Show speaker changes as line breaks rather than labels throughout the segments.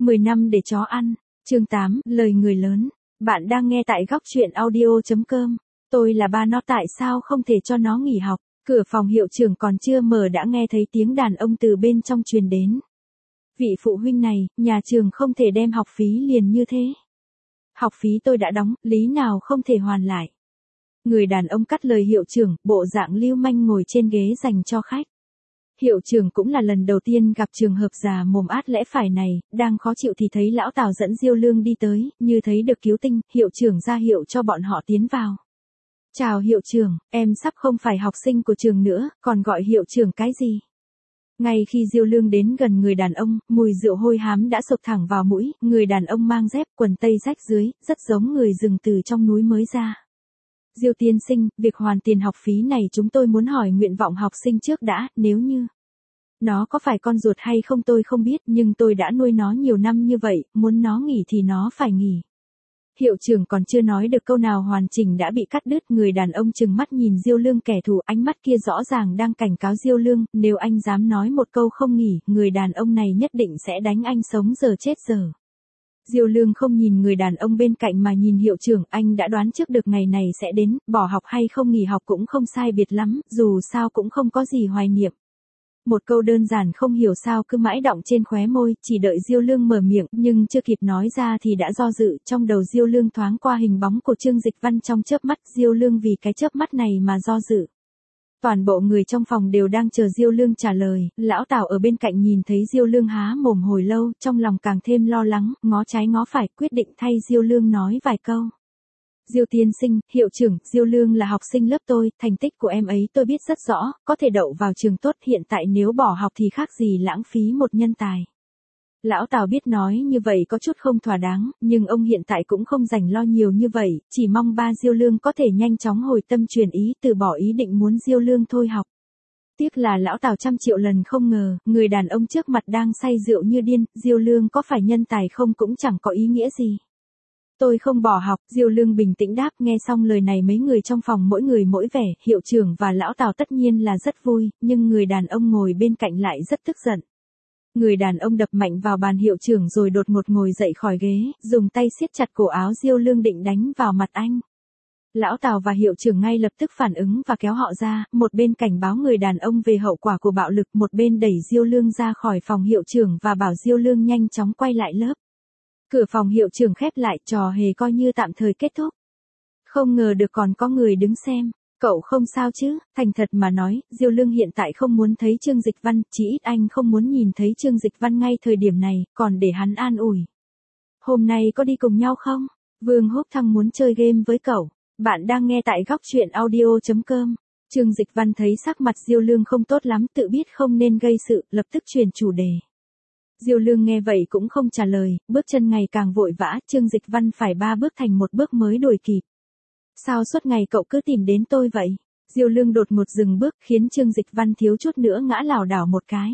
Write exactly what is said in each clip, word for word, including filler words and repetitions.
mười năm để chó ăn. Chương tám, lời người lớn. Bạn đang nghe tại góc truyện audio.com. Tôi là ba nó, tại sao không thể cho nó nghỉ học? Cửa phòng hiệu trưởng còn chưa mở đã nghe thấy tiếng đàn ông từ bên trong truyền đến. Vị phụ huynh này, nhà trường không thể đem học phí liền như thế. Học phí tôi đã đóng, lý nào không thể hoàn lại. Người đàn ông cắt lời hiệu trưởng, bộ dạng lưu manh ngồi trên ghế dành cho khách. Hiệu trưởng cũng là lần đầu tiên gặp trường hợp già mồm át lẽ phải này, đang khó chịu thì thấy lão Tào dẫn Diêu Lương đi tới, như thấy được cứu tinh, hiệu trưởng ra hiệu cho bọn họ tiến vào. Chào hiệu trưởng, em sắp không phải học sinh của trường nữa, còn gọi hiệu trưởng cái gì? Ngay khi Diêu Lương đến gần người đàn ông, mùi rượu hôi hám đã sộc thẳng vào mũi, người đàn ông mang dép, quần tây rách dưới, rất giống người rừng từ trong núi mới ra. Diêu tiên sinh, việc hoàn tiền học phí này chúng tôi muốn hỏi nguyện vọng học sinh trước đã, nếu như nó có phải con ruột hay không tôi không biết, nhưng tôi đã nuôi nó nhiều năm như vậy, muốn nó nghỉ thì nó phải nghỉ. Hiệu trưởng còn chưa nói được câu nào hoàn chỉnh đã bị cắt đứt, người đàn ông trừng mắt nhìn Diêu Lương kẻ thù, ánh mắt kia rõ ràng đang cảnh cáo Diêu Lương, nếu anh dám nói một câu không nghỉ, người đàn ông này nhất định sẽ đánh anh sống giờ chết giờ. Diêu Lương không nhìn người đàn ông bên cạnh mà nhìn hiệu trưởng, anh đã đoán trước được ngày này sẽ đến, bỏ học hay không nghỉ học cũng không sai biệt lắm, dù sao cũng không có gì hoài niệm. Một câu đơn giản không hiểu sao cứ mãi đọng trên khóe môi, chỉ đợi Diêu Lương mở miệng, nhưng chưa kịp nói ra thì đã do dự, trong đầu Diêu Lương thoáng qua hình bóng của Trương Dịch Văn trong chớp mắt, Diêu Lương vì cái chớp mắt này mà do dự. Toàn bộ người trong phòng đều đang chờ Diêu Lương trả lời, lão Tào ở bên cạnh nhìn thấy Diêu Lương há mồm hồi lâu, trong lòng càng thêm lo lắng, ngó trái ngó phải, quyết định thay Diêu Lương nói vài câu. Diêu tiên sinh, hiệu trưởng, Diêu Lương là học sinh lớp tôi, thành tích của em ấy tôi biết rất rõ, có thể đậu vào trường tốt, hiện tại nếu bỏ học thì khác gì lãng phí một nhân tài. Lão Tào biết nói như vậy có chút không thỏa đáng, nhưng ông hiện tại cũng không rảnh lo nhiều như vậy, chỉ mong ba Diêu Lương có thể nhanh chóng hồi tâm chuyển ý, từ bỏ ý định muốn Diêu Lương thôi học. Tiếc là lão Tào trăm triệu lần không ngờ, người đàn ông trước mặt đang say rượu như điên, Diêu Lương có phải nhân tài không cũng chẳng có ý nghĩa gì. Tôi không bỏ học, Diêu Lương bình tĩnh đáp, nghe xong lời này mấy người trong phòng mỗi người mỗi vẻ, hiệu trưởng và lão Tào tất nhiên là rất vui, nhưng người đàn ông ngồi bên cạnh lại rất tức giận. Người đàn ông đập mạnh vào bàn hiệu trưởng rồi đột ngột ngồi dậy khỏi ghế, dùng tay siết chặt cổ áo Diêu Lương định đánh vào mặt anh. Lão Tào và hiệu trưởng ngay lập tức phản ứng và kéo họ ra, một bên cảnh báo người đàn ông về hậu quả của bạo lực, một bên đẩy Diêu Lương ra khỏi phòng hiệu trưởng và bảo Diêu Lương nhanh chóng quay lại lớp. Cửa phòng hiệu trưởng khép lại, trò hề coi như tạm thời kết thúc. Không ngờ được còn có người đứng xem. Cậu không sao chứ? Thành thật mà nói, Diêu Lương hiện tại không muốn thấy Trương Dịch Văn, chỉ ít anh không muốn nhìn thấy Trương Dịch Văn ngay thời điểm này, còn để hắn an ủi. Hôm nay có đi cùng nhau không? Vương Húc Thăng muốn chơi game với cậu. Bạn đang nghe tại góc truyện audio.com. Trương Dịch Văn thấy sắc mặt Diêu Lương không tốt lắm, tự biết không nên gây sự, lập tức chuyển chủ đề. Diêu Lương nghe vậy cũng không trả lời, bước chân ngày càng vội vã, Trương Dịch Văn phải ba bước thành một bước mới đuổi kịp. Sao suốt ngày cậu cứ tìm đến tôi vậy? Diêu Lương đột ngột dừng bước khiến Trương Dịch Văn thiếu chút nữa ngã lảo đảo một cái.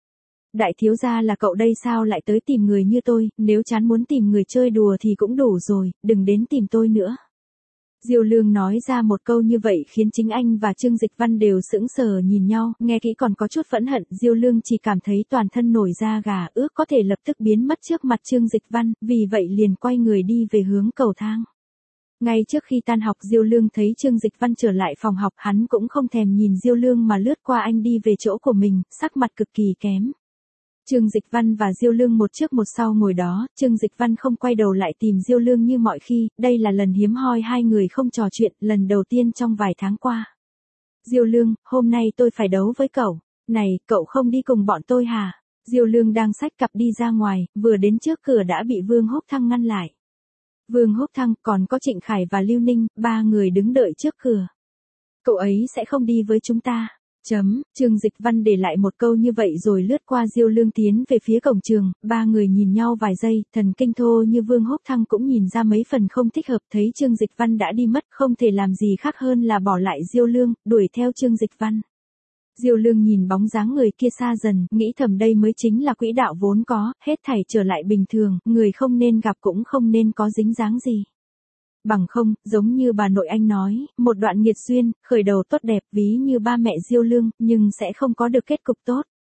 Đại thiếu gia là cậu đây sao lại tới tìm người như tôi, nếu chán muốn tìm người chơi đùa thì cũng đủ rồi, đừng đến tìm tôi nữa. Diêu Lương nói ra một câu như vậy khiến chính anh và Trương Dịch Văn đều sững sờ nhìn nhau, nghe kỹ còn có chút phẫn hận, Diêu Lương chỉ cảm thấy toàn thân nổi da gà, ước có thể lập tức biến mất trước mặt Trương Dịch Văn, vì vậy liền quay người đi về hướng cầu thang. Ngay trước khi tan học Diêu Lương thấy Trương Dịch Văn trở lại phòng học, hắn cũng không thèm nhìn Diêu Lương mà lướt qua anh đi về chỗ của mình, sắc mặt cực kỳ kém. Trương Dịch Văn và Diêu Lương một trước một sau ngồi đó, Trương Dịch Văn không quay đầu lại tìm Diêu Lương như mọi khi, đây là lần hiếm hoi hai người không trò chuyện, lần đầu tiên trong vài tháng qua. Diêu Lương, hôm nay tôi phải đấu với cậu. Này, cậu không đi cùng bọn tôi hả? Diêu Lương đang xách cặp đi ra ngoài, vừa đến trước cửa đã bị Vương Húc Thăng ngăn lại. Vương Húc Thăng, còn có Trịnh Khải và Lưu Ninh, ba người đứng đợi trước cửa. Cậu ấy sẽ không đi với chúng ta. Chấm, Trương Dịch Văn để lại một câu như vậy rồi lướt qua Diêu Lương tiến về phía cổng trường, ba người nhìn nhau vài giây, thần kinh thô như Vương Húc Thăng cũng nhìn ra mấy phần không thích hợp, thấy Trương Dịch Văn đã đi mất, không thể làm gì khác hơn là bỏ lại Diêu Lương, đuổi theo Trương Dịch Văn. Diêu Lương nhìn bóng dáng người kia xa dần, nghĩ thầm đây mới chính là quỹ đạo vốn có, hết thảy trở lại bình thường, người không nên gặp cũng không nên có dính dáng gì. Bằng không, giống như bà nội anh nói, một đoạn nghiệt duyên, khởi đầu tốt đẹp ví như ba mẹ Diêu Lương, nhưng sẽ không có được kết cục tốt.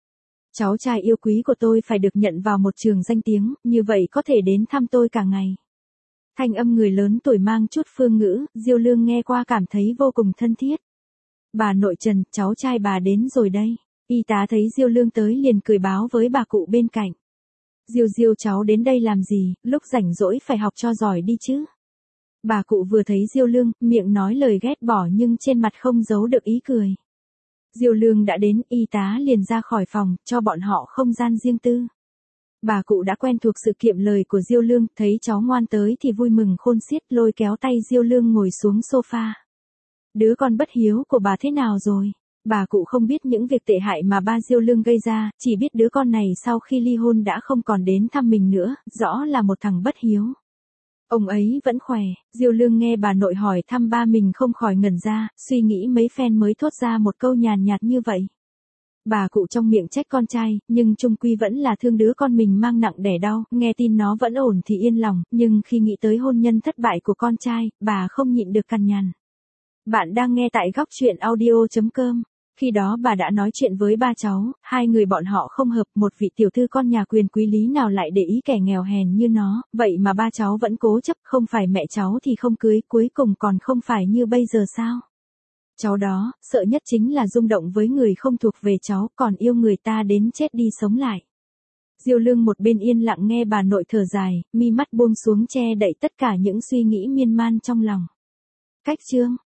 Cháu trai yêu quý của tôi phải được nhận vào một trường danh tiếng, như vậy có thể đến thăm tôi cả ngày. Thanh âm người lớn tuổi mang chút phương ngữ, Diêu Lương nghe qua cảm thấy vô cùng thân thiết. Bà nội Trần, cháu trai bà đến rồi đây. Y tá thấy Diêu Lương tới liền cười báo với bà cụ bên cạnh. Diêu Diêu cháu đến đây làm gì, lúc rảnh rỗi phải học cho giỏi đi chứ. Bà cụ vừa thấy Diêu Lương, miệng nói lời ghét bỏ nhưng trên mặt không giấu được ý cười. Diêu Lương đã đến, y tá liền ra khỏi phòng, cho bọn họ không gian riêng tư. Bà cụ đã quen thuộc sự kiệm lời của Diêu Lương, thấy cháu ngoan tới thì vui mừng khôn xiết lôi kéo tay Diêu Lương ngồi xuống sofa. Đứa con bất hiếu của bà thế nào rồi? Bà cụ không biết những việc tệ hại mà ba Diêu Lương gây ra, chỉ biết đứa con này sau khi ly hôn đã không còn đến thăm mình nữa, rõ là một thằng bất hiếu. Ông ấy vẫn khỏe, Diêu Lương nghe bà nội hỏi thăm ba mình không khỏi ngẩn ra, suy nghĩ mấy phen mới thốt ra một câu nhàn nhạt như vậy. Bà cụ trong miệng trách con trai, nhưng chung quy vẫn là thương đứa con mình mang nặng đẻ đau, nghe tin nó vẫn ổn thì yên lòng, nhưng khi nghĩ tới hôn nhân thất bại của con trai, bà không nhịn được cằn nhằn. Bạn đang nghe tại góc truyện audio chấm com. Khi đó bà đã nói chuyện với ba cháu, hai người bọn họ không hợp, một vị tiểu thư con nhà quyền quý lý nào lại để ý kẻ nghèo hèn như nó, vậy mà ba cháu vẫn cố chấp, không phải mẹ cháu thì không cưới, cuối cùng còn không phải như bây giờ sao? Cháu đó, sợ nhất chính là rung động với người không thuộc về cháu, còn yêu người ta đến chết đi sống lại. Diêu Lương một bên yên lặng nghe bà nội thở dài, mi mắt buông xuống che đậy tất cả những suy nghĩ miên man trong lòng. Cách chương